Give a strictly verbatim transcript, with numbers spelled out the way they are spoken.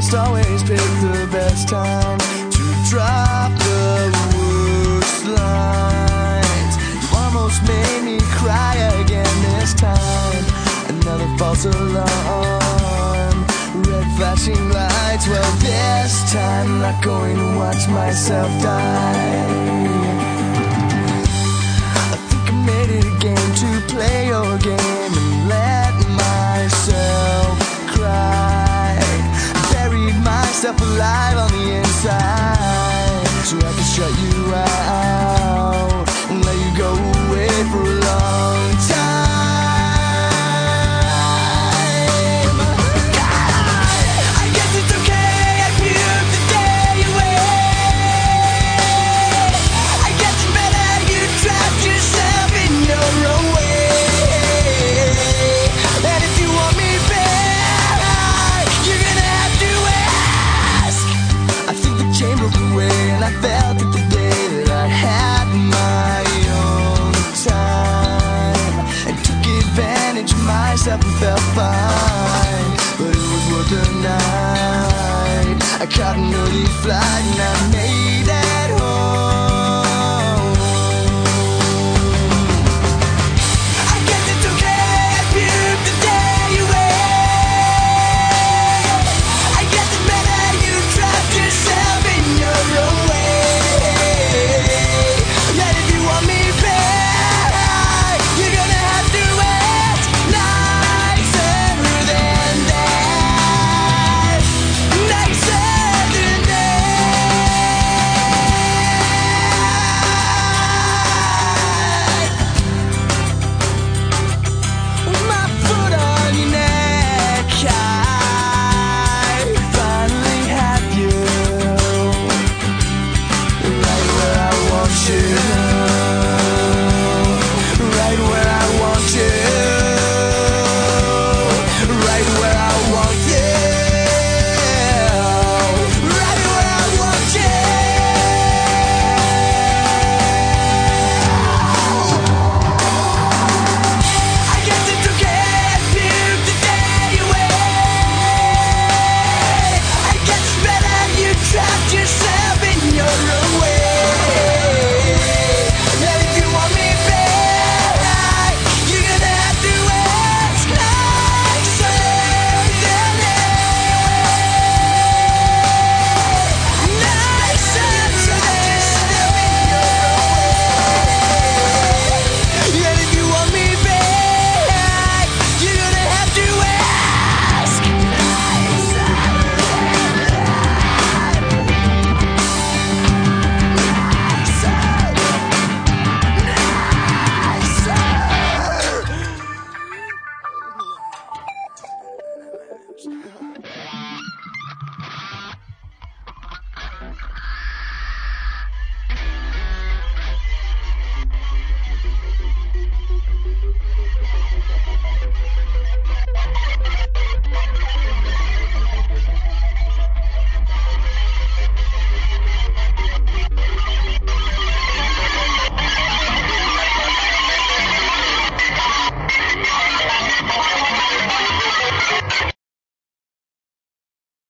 must always pick the best time to drop the worst lines. You almost made me cry again this time. Another false alarm, red flashing lights. Well, this time I'm not going to watch myself die. I think I made it a game to play your game and let myself cry. I buried myself alive on the inside so I could shut you out and let you go away for a long time. Myself and felt fine, but it was worth the night. I caught an early flight and I made it home.